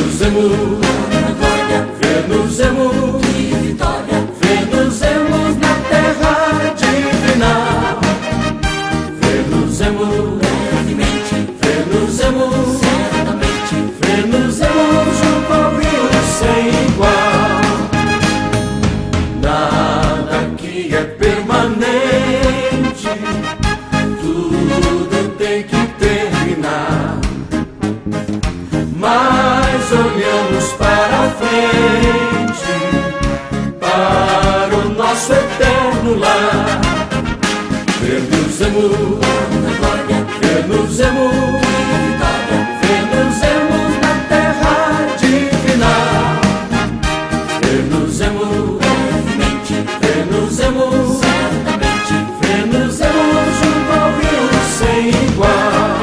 Vemos na glória, vemos de vitória, vemos na terra divina, vemos brevemente, vemos certamente, vemos junto ao rio sem igual. Nada que é permanente, tudo tem que terminar. Mas olhamos para frente, para o nosso eterno lar. Vemos na glória, vemos vitória, vemos na terra divina, vemos brevemente, vemos certamente, vemos junto ao rio sem igual.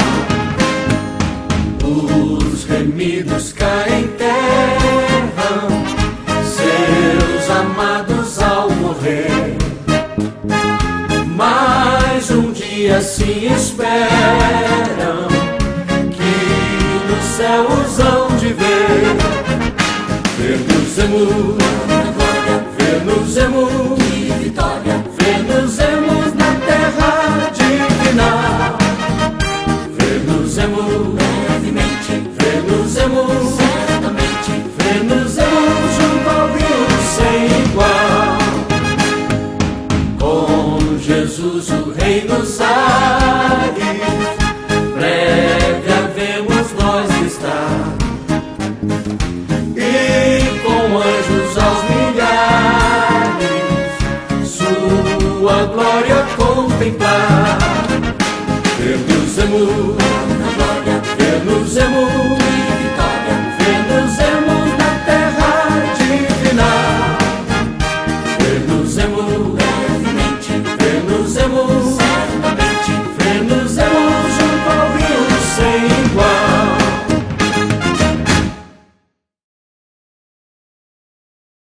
Os remidos caem em terra, seus amados ao morrer. Mas um dia se esperam que no céu os hão de ver. Vemos na glória, vemos de vitória, vemos na terra divina, vemos brevemente, vemos certamente, vemos junto ao rio sem igual. Com Jesus o Rei nos ares, breve havemos nós de estar, e com anjos aos milhares sua glória contemplar. Vemos